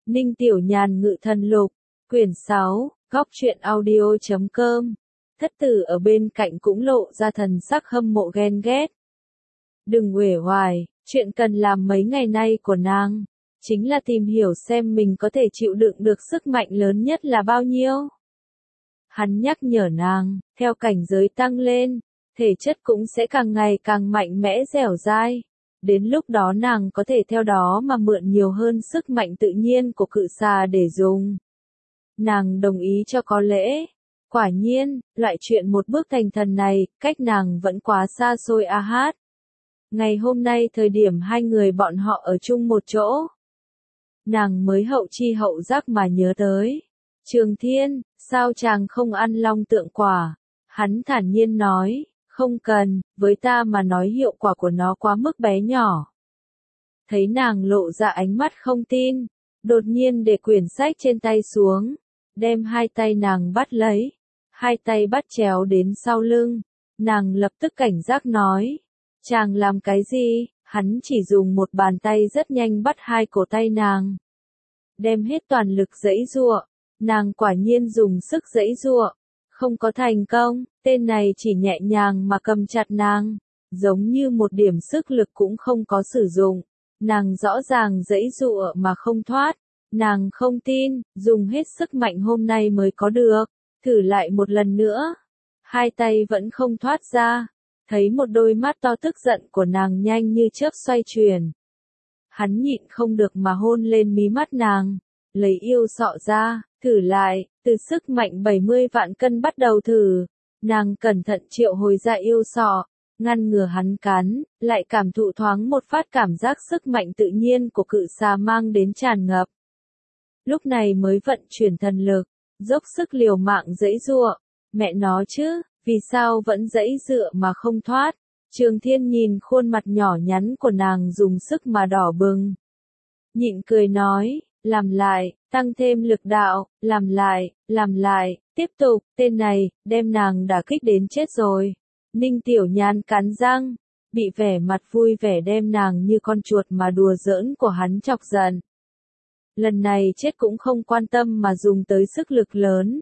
Ninh Tiểu Nhàn Ngự Thần Lục, quyển 6, góc truyện audio.com. Thất tử ở bên cạnh cũng lộ ra thần sắc hâm mộ ghen ghét. Đừng uể oải, chuyện cần làm mấy ngày nay của nàng, chính là tìm hiểu xem mình có thể chịu đựng được sức mạnh lớn nhất là bao nhiêu. Hắn nhắc nhở nàng, theo cảnh giới tăng lên, thể chất cũng sẽ càng ngày càng mạnh mẽ dẻo dai. Đến lúc đó nàng có thể theo đó mà mượn nhiều hơn sức mạnh tự nhiên của cự xà để dùng. Nàng đồng ý cho có lễ. Quả nhiên, loại chuyện một bước thành thần này, cách nàng vẫn quá xa xôi a hát. Ngày hôm nay thời điểm hai người bọn họ ở chung một chỗ. Nàng mới hậu chi hậu giác mà nhớ tới. Trường Thiên, sao chàng không ăn long tượng quả? Hắn thản nhiên nói, không cần, với ta mà nói hiệu quả của nó quá mức bé nhỏ. Thấy nàng lộ ra ánh mắt không tin, đột nhiên để quyển sách trên tay xuống, đem hai tay nàng bắt lấy, hai tay bắt chéo đến sau lưng, nàng lập tức cảnh giác nói, chàng làm cái gì? Hắn chỉ dùng một bàn tay rất nhanh bắt hai cổ tay nàng, đem hết toàn lực giãy giụa, nàng quả nhiên dùng sức giãy giụa, không có thành công, tên này chỉ nhẹ nhàng mà cầm chặt nàng, giống như một điểm sức lực cũng không có sử dụng, nàng rõ ràng giãy giụa mà không thoát, nàng không tin, dùng hết sức mạnh hôm nay mới có được, thử lại một lần nữa, hai tay vẫn không thoát ra, thấy một đôi mắt to tức giận của nàng nhanh như chớp xoay chuyển. Hắn nhịn không được mà hôn lên mí mắt nàng, lấy yêu sọ ra, thử lại, từ sức mạnh 70 vạn cân bắt đầu thử, nàng cẩn thận triệu hồi ra yêu sọ, ngăn ngừa hắn cắn, lại cảm thụ thoáng một phát cảm giác sức mạnh tự nhiên của cự xà mang đến tràn ngập. Lúc này mới vận chuyển thần lực, dốc sức liều mạng giãy giụa, mẹ nó chứ, vì sao vẫn giãy giụa mà không thoát? Trường Thiên nhìn khuôn mặt nhỏ nhắn của nàng dùng sức mà đỏ bừng. Nhịn cười nói, làm lại, tăng thêm lực đạo, làm lại, tiếp tục, tên này, đem nàng đả kích đến chết rồi. Ninh Tiểu Nhàn cắn răng, bị vẻ mặt vui vẻ đem nàng như con chuột mà đùa giỡn của hắn chọc giận. Lần này chết cũng không quan tâm mà dùng tới sức lực lớn.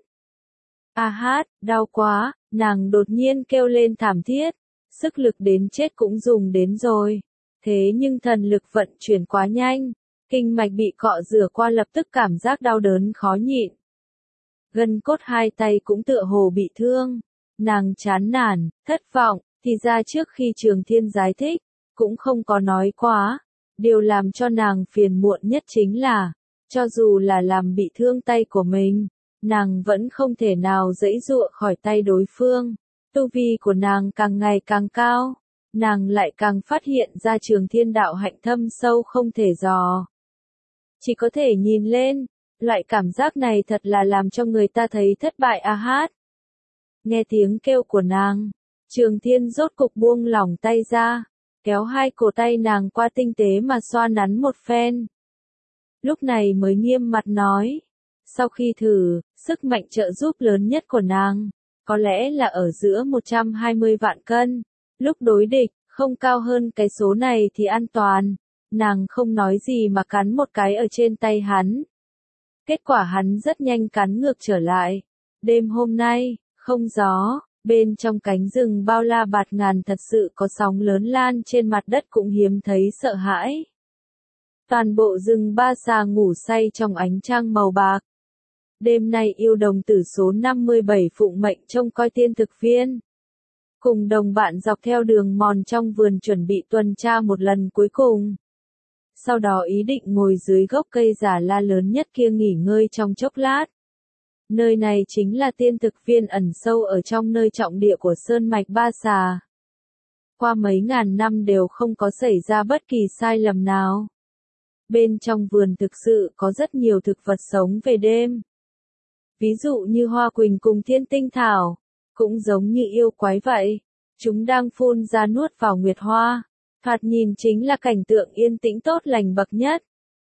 A hát, đau quá, nàng đột nhiên kêu lên thảm thiết, sức lực đến chết cũng dùng đến rồi. Thế nhưng thần lực vận chuyển quá nhanh, kinh mạch bị cọ rửa qua lập tức cảm giác đau đớn khó nhịn. Gân cốt hai tay cũng tựa hồ bị thương, nàng chán nản, thất vọng, thì ra trước khi Trường Thiên giải thích, cũng không có nói quá. Điều làm cho nàng phiền muộn nhất chính là, cho dù là làm bị thương tay của mình, nàng vẫn không thể nào giãy giụa khỏi tay đối phương. Tu vi của nàng càng ngày càng cao, nàng lại càng phát hiện ra Trường Thiên đạo hạnh thâm sâu không thể dò. Chỉ có thể nhìn lên, loại cảm giác này thật là làm cho người ta thấy thất bại a hát. Nghe tiếng kêu của nàng, Trường Thiên rốt cục buông lỏng tay ra, kéo hai cổ tay nàng qua tinh tế mà xoa nắn một phen. Lúc này mới nghiêm mặt nói, sau khi thử, sức mạnh trợ giúp lớn nhất của nàng, có lẽ là ở giữa 120 vạn cân, lúc đối địch, không cao hơn cái số này thì an toàn. Nàng không nói gì mà cắn một cái ở trên tay hắn. Kết quả hắn rất nhanh cắn ngược trở lại. Đêm hôm nay, không gió, bên trong cánh rừng bao la bạt ngàn thật sự có sóng lớn lan trên mặt đất cũng hiếm thấy sợ hãi. Toàn bộ rừng Ba Xà ngủ say trong ánh trăng màu bạc. Đêm nay yêu đồng tử số 57 phụng mệnh trông coi tiên thực viên. Cùng đồng bạn dọc theo đường mòn trong vườn chuẩn bị tuần tra một lần cuối cùng. Sau đó ý định ngồi dưới gốc cây già la lớn nhất kia nghỉ ngơi trong chốc lát. Nơi này chính là tiên thực viên ẩn sâu ở trong nơi trọng địa của Sơn Mạch Ba Xà. Qua mấy ngàn năm đều không có xảy ra bất kỳ sai lầm nào. Bên trong vườn thực sự có rất nhiều thực vật sống về đêm. Ví dụ như hoa quỳnh cùng thiên tinh thảo, cũng giống như yêu quái vậy. Chúng đang phun ra nuốt vào nguyệt hoa. Thoạt nhìn chính là cảnh tượng yên tĩnh tốt lành bậc nhất.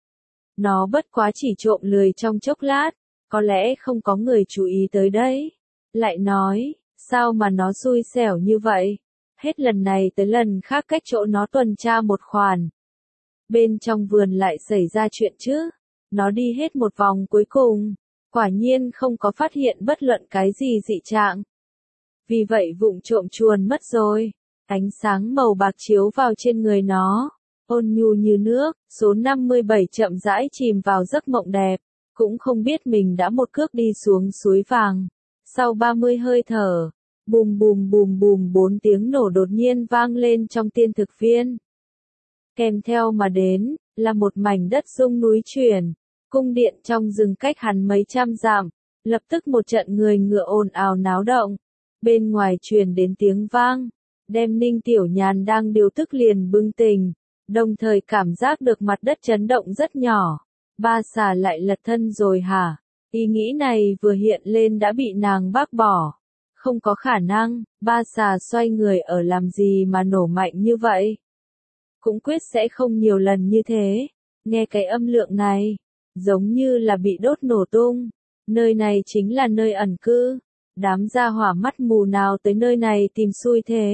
Nó bất quá chỉ trộm lười trong chốc lát, có lẽ không có người chú ý tới đấy. Lại nói, sao mà nó xui xẻo như vậy? Hết lần này tới lần khác cách chỗ nó tuần tra một khoản. Bên trong vườn lại xảy ra chuyện chứ? Nó đi hết một vòng cuối cùng, quả nhiên không có phát hiện bất luận cái gì dị trạng. Vì vậy vụng trộm chuồn mất rồi. Ánh sáng màu bạc chiếu vào trên người nó, ôn nhu như nước. Số 57 chậm rãi chìm vào giấc mộng đẹp, cũng không biết mình đã một cước đi xuống suối vàng. Sau 30 hơi thở, bùm bùm bùm bùm 4 tiếng nổ đột nhiên vang lên trong tiên thực viên. Kèm theo mà đến, là một mảnh đất rung núi chuyển, cung điện trong rừng cách hắn mấy trăm dặm, lập tức một trận người ngựa ồn ào náo động. Bên ngoài truyền đến tiếng vang, đem Ninh Tiểu Nhàn đang điều tức liền bừng tỉnh, đồng thời cảm giác được mặt đất chấn động rất nhỏ. Ba xà lại lật thân rồi hả? Ý nghĩ này vừa hiện lên đã bị nàng bác bỏ. Không có khả năng, ba xà xoay người ở làm gì mà nổ mạnh như vậy? Cũng quyết sẽ không nhiều lần như thế. Nghe cái âm lượng này, giống như là bị đốt nổ tung. Nơi này chính là nơi ẩn cư. Đám gia hỏa mắt mù nào tới nơi này tìm xui thế.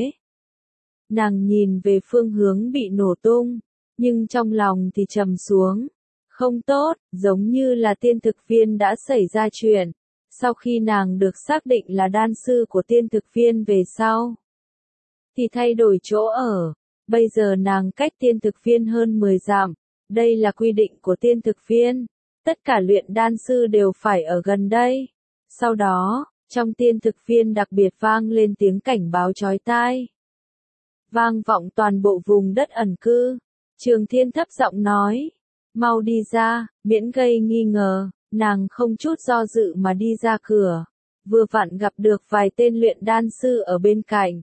Nàng nhìn về phương hướng bị nổ tung, nhưng trong lòng thì trầm xuống. Không tốt, giống như là tiên thực viên đã xảy ra chuyện. Sau khi nàng được xác định là đan sư của tiên thực viên về sau, thì thay đổi chỗ ở. Bây giờ nàng cách tiên thực viên hơn 10 dặm. Đây là quy định của tiên thực viên. Tất cả luyện đan sư đều phải ở gần đây. Sau đó, trong tiên thực viên đặc biệt vang lên tiếng cảnh báo chói tai. Vang vọng toàn bộ vùng đất ẩn cư. Trường Thiên thấp giọng nói. Mau đi ra, miễn gây nghi ngờ. Nàng không chút do dự mà đi ra cửa. Vừa vặn gặp được vài tên luyện đan sư ở bên cạnh.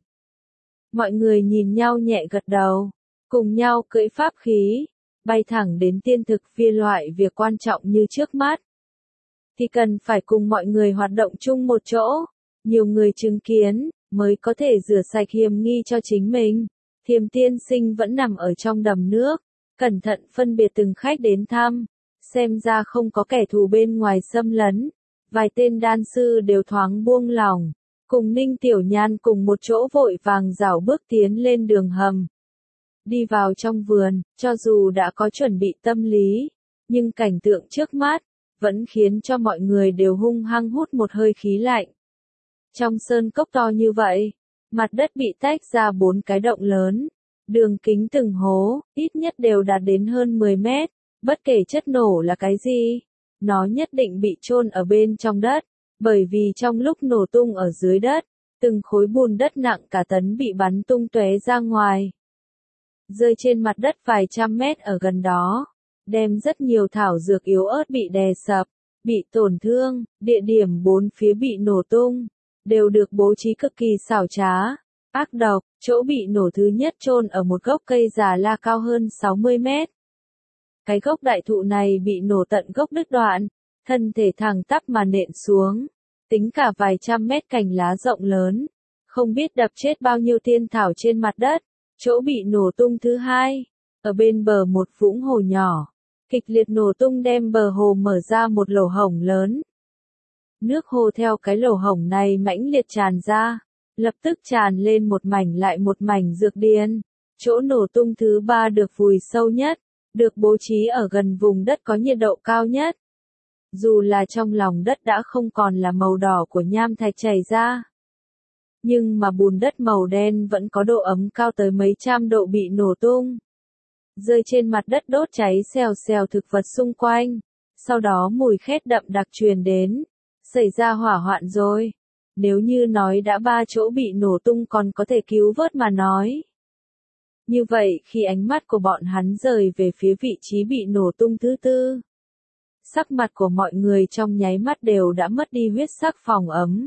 Mọi người nhìn nhau nhẹ gật đầu. Cùng nhau cưỡi pháp khí. Bay thẳng đến tiên thực viên. Loại việc quan trọng như trước mắt thì cần phải cùng mọi người hoạt động chung một chỗ. Nhiều người chứng kiến, mới có thể rửa sạch hiểm nghi cho chính mình. Thiềm tiên sinh vẫn nằm ở trong đầm nước, cẩn thận phân biệt từng khách đến thăm. Xem ra không có kẻ thù bên ngoài xâm lấn. Vài tên đan sư đều thoáng buông lỏng. Cùng Ninh Tiểu Nhan cùng một chỗ vội vàng rảo bước tiến lên đường hầm. Đi vào trong vườn, cho dù đã có chuẩn bị tâm lý, nhưng cảnh tượng trước mắt vẫn khiến cho mọi người đều hung hăng hút một hơi khí lạnh. Trong sơn cốc to như vậy, mặt đất bị tách ra 4 cái động lớn, đường kính từng hố, ít nhất đều đạt đến hơn 10 mét, bất kể chất nổ là cái gì, nó nhất định bị chôn ở bên trong đất, bởi vì trong lúc nổ tung ở dưới đất, từng khối bùn đất nặng cả tấn bị bắn tung tóe ra ngoài, rơi trên mặt đất vài trăm mét ở gần đó. Đem rất nhiều thảo dược yếu ớt bị đè sập, bị tổn thương. Địa điểm 4 phía bị nổ tung, đều được bố trí cực kỳ xảo trá, ác độc. Chỗ bị nổ thứ nhất chôn ở một gốc cây già la cao hơn 60 mét. Cái gốc đại thụ này bị nổ tận gốc đứt đoạn, thân thể thẳng tắp mà nện xuống, tính cả vài trăm mét cành lá rộng lớn, không biết đập chết bao nhiêu tiên thảo trên mặt đất. Chỗ bị nổ tung thứ hai, ở bên bờ một vũng hồ nhỏ. Kịch liệt nổ tung đem bờ hồ mở ra một lỗ hổng lớn. Nước hồ theo cái lỗ hổng này mãnh liệt tràn ra, lập tức tràn lên một mảnh lại một mảnh dược điền. Chỗ nổ tung thứ ba được vùi sâu nhất, được bố trí ở gần vùng đất có nhiệt độ cao nhất. Dù là trong lòng đất đã không còn là màu đỏ của nham thạch chảy ra, nhưng mà bùn đất màu đen vẫn có độ ấm cao tới mấy trăm độ bị nổ tung. Rơi trên mặt đất đốt cháy xèo xèo thực vật xung quanh. Sau đó mùi khét đậm đặc truyền đến. Xảy ra hỏa hoạn rồi. Nếu như nói đã 3 chỗ bị nổ tung còn có thể cứu vớt mà nói. Như vậy khi ánh mắt của bọn hắn rời về phía vị trí bị nổ tung thứ tư, sắc mặt của mọi người trong nháy mắt đều đã mất đi huyết sắc phòng ấm.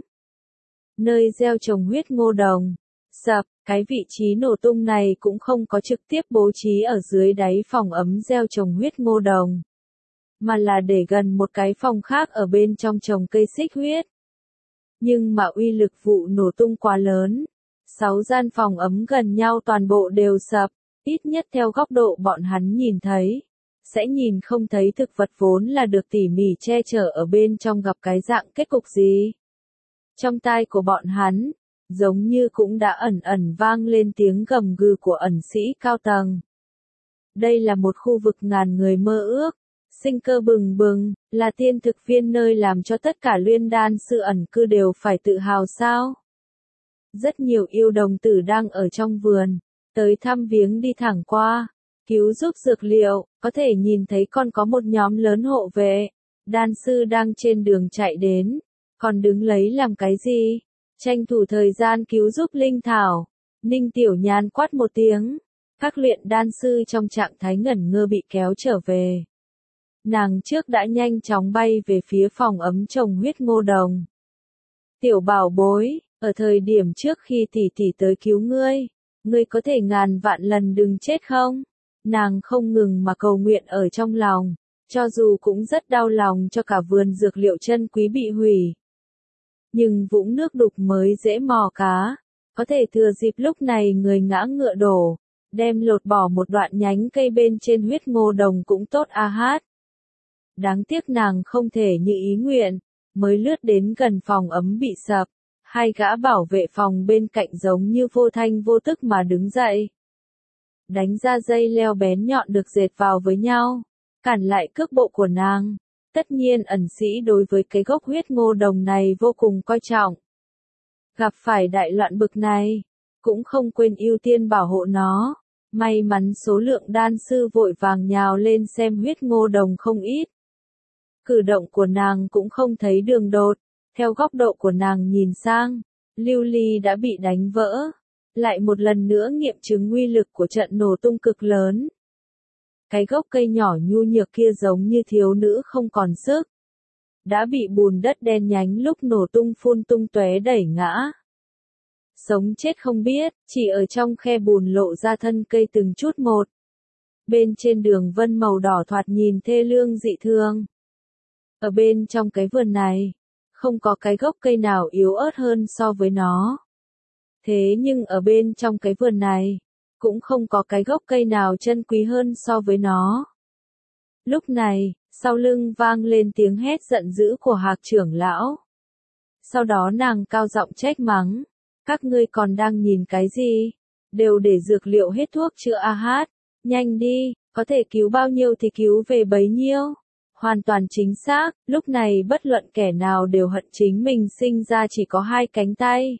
Nơi gieo trồng huyết ngô đồng sập, cái vị trí nổ tung này cũng không có trực tiếp bố trí ở dưới đáy phòng ấm gieo trồng huyết ngô đồng, mà là để gần một cái phòng khác ở bên trong trồng cây xích huyết. Nhưng mà uy lực vụ nổ tung quá lớn, 6 gian phòng ấm gần nhau toàn bộ đều sập, ít nhất theo góc độ bọn hắn nhìn thấy, sẽ nhìn không thấy thực vật vốn là được tỉ mỉ che chở ở bên trong gặp cái dạng kết cục gì. Trong tai của bọn hắn, giống như cũng đã ẩn ẩn vang lên tiếng gầm gừ của ẩn sĩ cao tầng. Đây là một khu vực ngàn người mơ ước, sinh cơ bừng bừng, là tiên thực viên nơi làm cho tất cả luyện đan sư ẩn cư đều phải tự hào sao? Rất nhiều yêu đồng tử đang ở trong vườn, tới thăm viếng đi thẳng qua, cứu giúp dược liệu, có thể nhìn thấy còn có một nhóm lớn hộ vệ, đan sư đang trên đường chạy đến, còn đứng lấy làm cái gì? Tranh thủ thời gian cứu giúp Linh Thảo. Ninh Tiểu Nhan quát một tiếng, các luyện đan sư trong trạng thái ngẩn ngơ bị kéo trở về. Nàng trước đã nhanh chóng bay về phía phòng ấm trồng huyết ngô đồng. Tiểu bảo bối, ở thời điểm trước khi tỷ tỷ tới cứu ngươi có thể ngàn vạn lần đừng chết không? Nàng không ngừng mà cầu nguyện ở trong lòng, cho dù cũng rất đau lòng cho cả vườn dược liệu chân quý bị hủy. Nhưng vũng nước đục mới dễ mò cá, có thể thừa dịp lúc này người ngã ngựa đổ, đem lột bỏ một đoạn nhánh cây bên trên huyết ngô đồng cũng tốt a hát. Đáng tiếc nàng không thể như ý nguyện, mới lướt đến gần phòng ấm bị sập, hai gã bảo vệ phòng bên cạnh giống như vô thanh vô tức mà đứng dậy. Đánh ra dây leo bén nhọn được dệt vào với nhau, cản lại cước bộ của nàng. Tất nhiên ẩn sĩ đối với cái gốc huyết ngô đồng này vô cùng coi trọng. Gặp phải đại loạn bực này, cũng không quên ưu tiên bảo hộ nó. May mắn số lượng đan sư vội vàng nhào lên xem huyết ngô đồng không ít. Cử động của nàng cũng không thấy đường đột, theo góc độ của nàng nhìn sang, lưu ly đã bị đánh vỡ. Lại một lần nữa nghiệm chứng uy lực của trận nổ tung cực lớn. Cái gốc cây nhỏ nhu nhược kia giống như thiếu nữ không còn sức. Đã bị bùn đất đen nhánh lúc nổ tung phun tung tóe đẩy ngã. Sống chết không biết, chỉ ở trong khe bùn lộ ra thân cây từng chút một. Bên trên đường vân màu đỏ thoạt nhìn thê lương dị thương. Ở bên trong cái vườn này, không có cái gốc cây nào yếu ớt hơn so với nó. Thế nhưng ở bên trong cái vườn này, cũng không có cái gốc cây nào chân quý hơn so với nó. Lúc này, sau lưng vang lên tiếng hét giận dữ của Hạc trưởng lão. Sau đó nàng cao giọng trách mắng, các ngươi còn đang nhìn cái gì? Đều để dược liệu hết thuốc chữa a hát, nhanh đi, có thể cứu bao nhiêu thì cứu về bấy nhiêu. Hoàn toàn chính xác, lúc này bất luận kẻ nào đều hận chính mình sinh ra chỉ có hai cánh tay.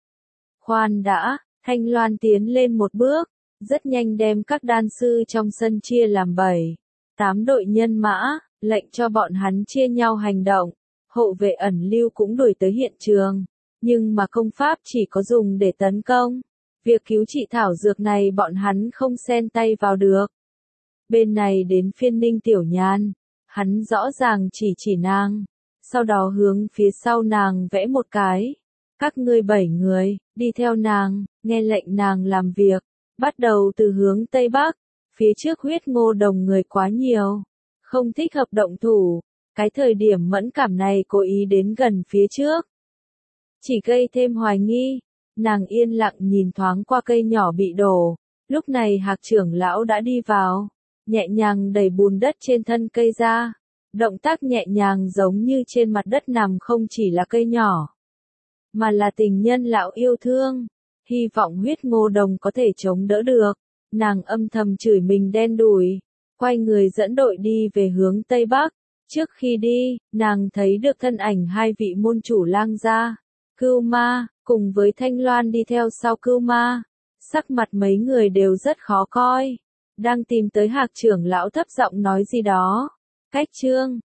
Khoan đã, Thanh Loan tiến lên một bước, rất nhanh đem các đan sư trong sân chia làm 7-8 đội nhân mã, lệnh cho bọn hắn chia nhau hành động. Hộ vệ ẩn lưu cũng đuổi tới hiện trường, nhưng mà công pháp chỉ có dùng để tấn công. Việc cứu trị thảo dược này bọn hắn không xen tay vào được. Bên này đến phiên Ninh Tiểu Nhan, hắn rõ ràng chỉ nàng, sau đó hướng phía sau nàng vẽ một cái. Các ngươi 7 người, đi theo nàng, nghe lệnh nàng làm việc, bắt đầu từ hướng Tây Bắc, phía trước huyết ngô đồng người quá nhiều, không thích hợp động thủ, cái thời điểm mẫn cảm này cố ý đến gần phía trước. Chỉ gây thêm hoài nghi, nàng yên lặng nhìn thoáng qua cây nhỏ bị đổ, lúc này Hạc trưởng lão đã đi vào, nhẹ nhàng đẩy bùn đất trên thân cây ra, động tác nhẹ nhàng giống như trên mặt đất nằm không chỉ là cây nhỏ, mà là tình nhân lão yêu thương, hy vọng huyết ngô đồng có thể chống đỡ được. Nàng âm thầm chửi mình đen đủi, quay người dẫn đội đi về hướng Tây Bắc. Trước khi đi, nàng thấy được thân ảnh hai vị môn chủ lang gia, Cưu Ma, cùng với Thanh Loan đi theo sau Cưu Ma. Sắc mặt mấy người đều rất khó coi, đang tìm tới Hạc trưởng lão thấp giọng nói gì đó. Cách chương